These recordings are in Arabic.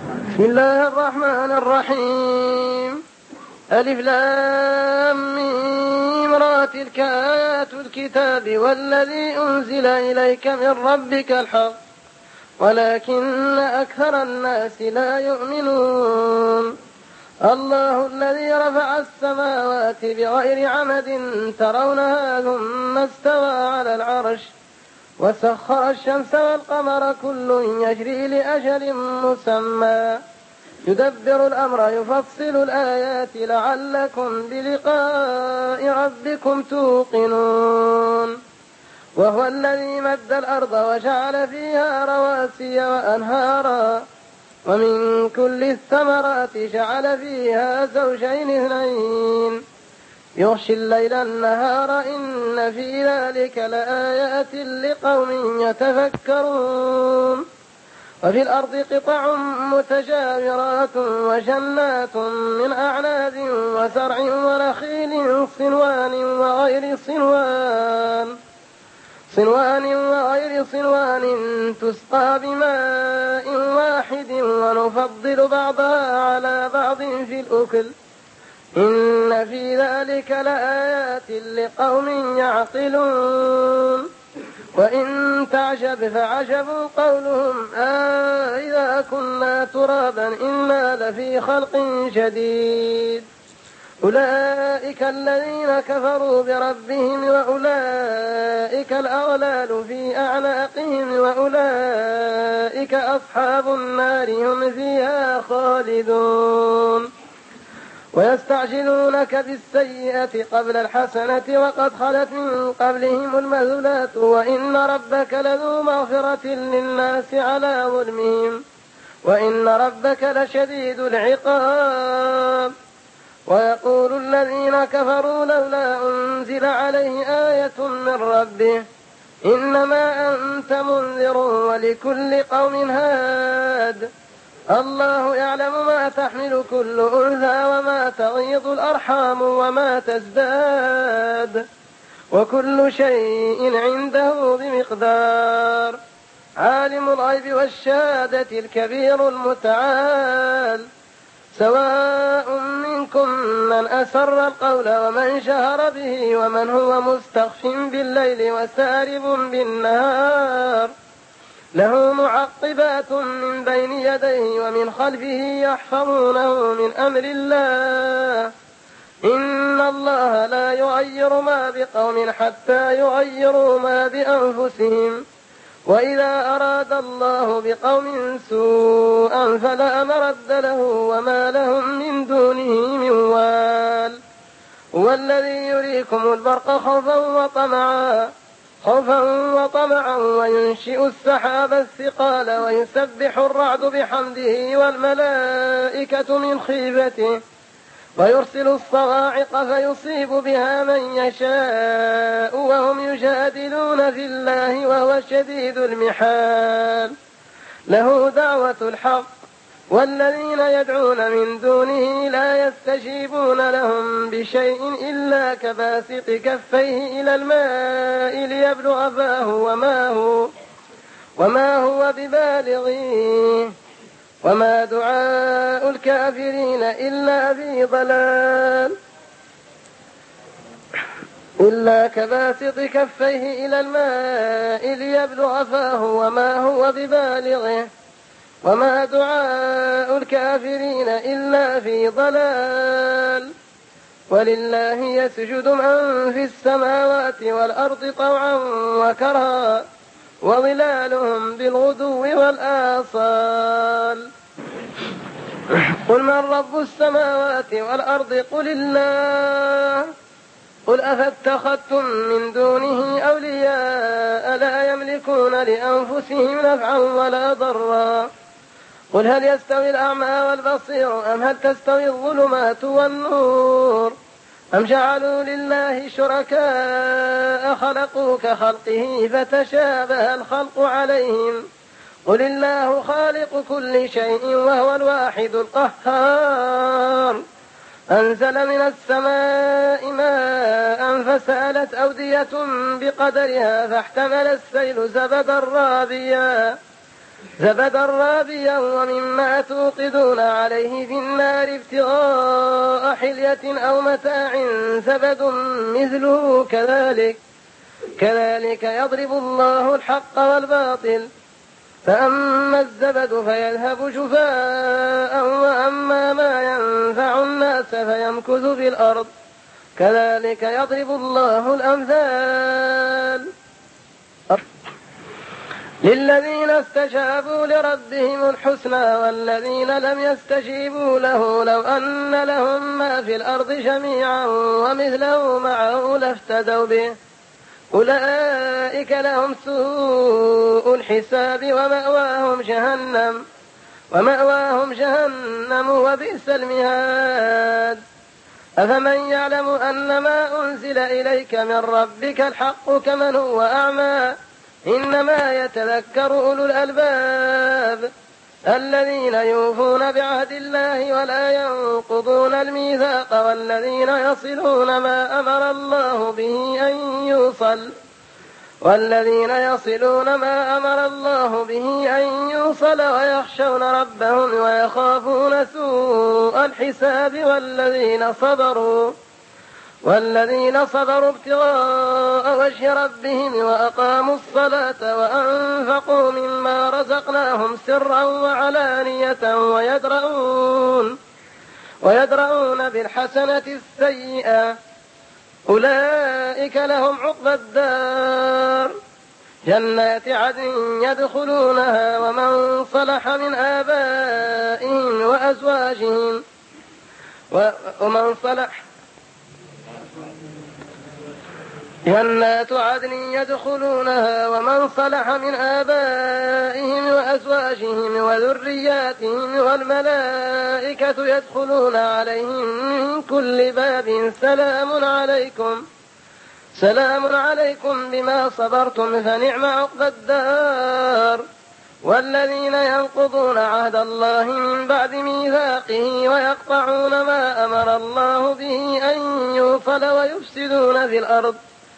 بسم الله الرحمن الرحيم. ألف لام ميم را تلك آيات الكتاب والذي أنزل إليك من ربك الحق ولكن أكثر الناس لا يؤمنون. الله الذي رفع السماوات بغير عمد ترونها ثم استوى على العرش وسخر الشمس والقمر كل يجري لأجل مسمى يدبر الأمر يفصل الآيات لعلكم بلقاء ربكم توقنون. وهو الذي مد الأرض وجعل فيها رواسي وأنهارا ومن كل الثمرات جعل فيها زوجين اثنين يغشي الليل النهار إن في ذلك لآيات لقوم يتفكرون. وفي الأرض قطع متجاورات وجنات من أعناب وزرع ونخيل صنوان وغير صنوان تسقى بماء واحد ونفضل بعضها على بعض في الأكل إن في ذلك لآيات لقوم يعقلون. وإن تعجب فعجب قولهم إذا كنا ترابا إنا لفي خلق جديد أولئك الذين كفروا بربهم وأولئك الأغلال في أعناقهم وأولئك أصحاب النار هم فيها خالدون. ويستعجلونك بالسيئة قبل الحسنة وقد خلت من قبلهم المثلات وإن ربك لذو مغفرة للناس على ظلمهم وإن ربك لشديد العقاب. ويقول الذين كفروا لولا أنزل عليه آية من ربه إنما أنت منذر ولكل قوم هاد الله يعلم ما تحمل كل أنثى وما تغيض الأرحام وما تزداد وكل شيء عنده بمقدار. عالم الغيب والشهادة الكبير المتعال سواء منكم من أسر القول ومن شهر به ومن هو مستخف بالليل وسارب بالنهار له معقبات من بين يديه ومن خلفه يحفظونه من أمر الله إن الله لا يغير ما بقوم حتى يغيروا ما بأنفسهم وإذا أراد الله بقوم سوءا فلا مرد له وما لهم من دونه من وال. هو الذي يريكم البرق خوفا وطمعا وينشئ السحاب الثقال ويسبح الرعد بحمده والملائكة من خيفته ويرسل الصواعق فيصيب بها من يشاء وهم يجادلون في الله وهو شديد المحال. له دعوة الحق والذين يدعون من دونه لا يستجيبون لهم بشيء إلا كباسط كفيه إلى الماء ليبلغ فاه وما هو ببالغه وما دعاء الكافرين إلا في ضلال. إلا كباسط كفيه إلى الماء ليبلغ فاه وما هو ببالغه وما دعاء الكافرين إلا في ضلال. ولله يسجد من في السماوات والأرض طوعا وكرها وظلالهم بالغدو والآصال. قل من رب السماوات والأرض قل الله قل أفاتخذتم من دونه أولياء لا يملكون لأنفسهم نفعا ولا ضرا قل هل يستوي الأعمى والبصير أم هل تستوي الظلمات والنور أم جعلوا لله شركاء خلقوا كخلقه فتشابه الخلق عليهم قل الله خالق كل شيء وهو الواحد القهار. أنزل من السماء ماء فسالت أودية بقدرها فاحتمل السيل زبدا رابيا زبدا رابيا ومما توقدون عليه في النار ابتغاء حلية أو متاع زبد مثله كذلك يضرب الله الحق والباطل فأما الزبد فيذهب شفاء وأما ما ينفع الناس فيمكث في الأرض كذلك يضرب الله الأمثال للذين استجابوا لربهم الحسنى والذين لم يستجيبوا له لو أن لهم ما في الأرض جميعا ومثله معه لافتدوا به أولئك لهم سوء الحساب ومأواهم جهنم وبئس المهاد أفمن يعلم أن ما أنزل إليك من ربك الحق كمن هو أعمى إنما يتذكر أولو الألباب الذين يوفون بعهد الله ولا ينقضون الميثاق والذين يصلون ما أمر الله به أن يوصل ويخشون ربهم ويخافون سوء الحساب والذين صبروا ابتغاء وجه ربهم وأقاموا الصلاة وأنفقوا مما رزقناهم سرا وعلانية ويدرؤون بالحسنة السيئة أولئك لهم عقبى الدار جنات عدن يدخلونها ومن صلح من آبائهم وأزواجهم جنات عدن يدخلونها ومن صلح من آبائهم وأزواجهم وذرياتهم والملائكة يدخلون عليهم من كل باب سلام عليكم بما صبرتم فنعم عقبى الدار والذين ينقضون عهد الله من بعد ميثاقه ويقطعون ما أمر الله به أن يوصل ويفسدون في الأرض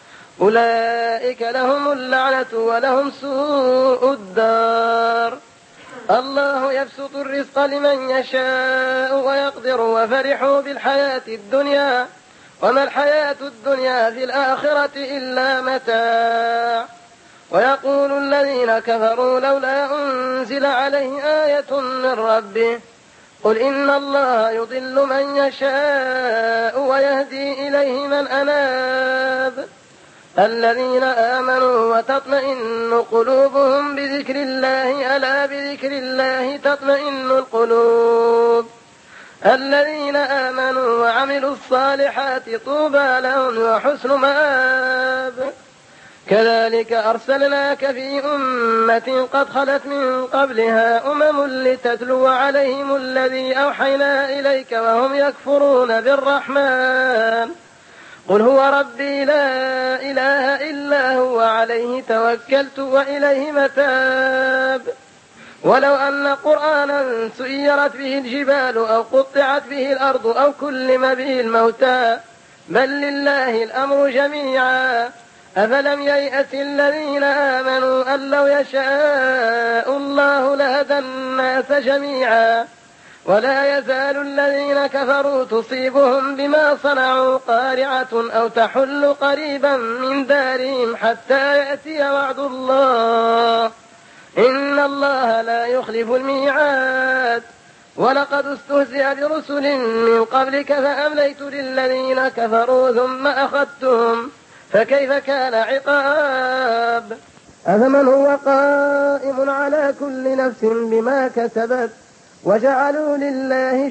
أولئك لهم اللعنة ولهم سوء الدار الله يبسط الرزق لمن يشاء ويقدر وفرحوا بالحياة الدنيا وما الحياة الدنيا في الآخرة إلا متاع ويقول الذين كفروا لولا أنزل عليه آية من ربه قل إن الله يضل من يشاء ويهدي إليه من أناب الذين آمنوا وتطمئن قلوبهم بذكر الله ألا بذكر الله تطمئن القلوب الذين آمنوا وعملوا الصالحات طوبى لهم وحسن مآب كذلك أرسلناك في أمة قد خلت من قبلها لتتلو عليهم الذي أوحينا إليك وهم يكفرون بالرحمن قل هو ربي لا إله إلا هو عليه توكلت وإليه متاب ولو أن قرآنا سيرت به الجبال أو قطعت به الأرض أو كلم به الموتى بل لله الأمر جميعا أفلم ييأس الذين آمنوا أن لو يشاء الله لهدى الناس جميعا ولا يزال الذين كفروا تصيبهم بما صنعوا قارعة أو تحل قريبا من دارهم حتى يأتي وعد الله إن الله لا يخلف الميعاد ولقد استهزئ برسل من قبلك فأمليت للذين كفروا ثم أخذتهم فكيف كان عقاب أفمن هو قائم على كل نفس بما كسبت وجعلوا لله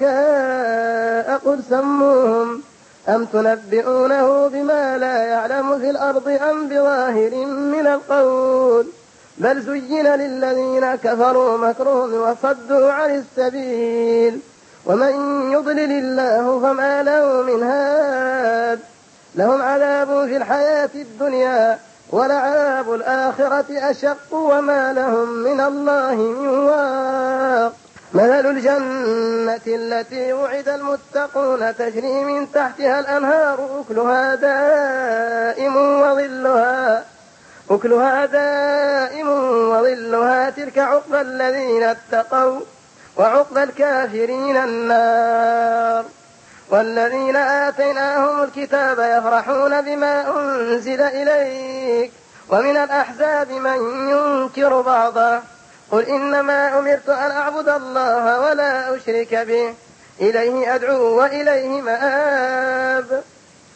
شركاء قل سموهم أم تنبئونه بما لا يعلم في الأرض أم بظاهر من القول بل زين للذين كفروا مكرهم وصدوا عن السبيل ومن يضلل الله فما له من هاد لهم عذاب في الحياة الدنيا ولعذاب الآخرة أشق وما لهم من الله من واق مثل الجنة التي وعد المتقون تجري من تحتها الأنهار أكلها دائم وظلها أكلها دائم وظلها تلك عقبى الذين اتقوا وعقبى الكافرين النار. والذين آتيناهم الكتاب يفرحون بما أنزل إليك ومن الأحزاب من ينكر بعضه قل إنما أمرت أن أعبد الله ولا أشرك به إليه أدعو وإليه مآب.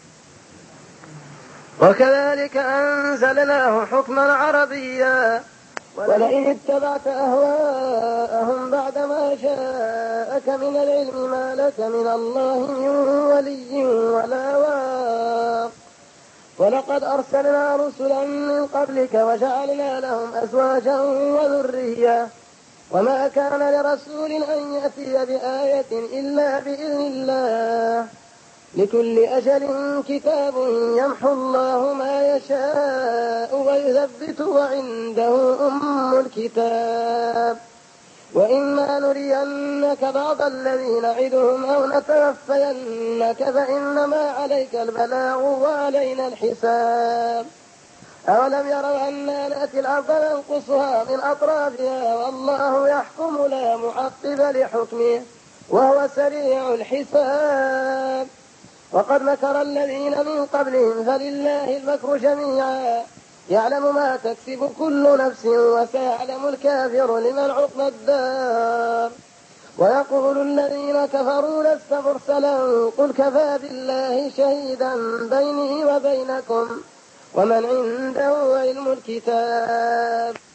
وكذلك أنزلناه حكما عربيا ولئن اتبعت أهواءهم بعدما جاءك من العلم ما لك من الله من ولي ولا واق. ولقد أرسلنا رسلا من قبلك وجعلنا لهم أزواجا وذرية وما كان لرسول أن يأتي بآية إلا بإذن الله لكل أجل كتاب يمحو الله ما يشاء ويثبت وعنده أم الكتاب. وإما نرينك بعض الذين نعدهم أو نتوفينك فإنما عليك البلاغ وعلينا الحساب. أولم يروا أنا نأتي الأرض ننقصها من أطرافها والله يحكم لا معقب لحكمه وهو سريع الحساب. وقد مكر الذين من قبلهم فلله المكر جميعا يعلم ما تكسب كل نفس وسيعلم الكافر لمن عقبى الدار. ويقول الذين كفروا لست مرسلا قل كفى بالله شهيدا بيني وبينكم ومن عنده علم الكتاب.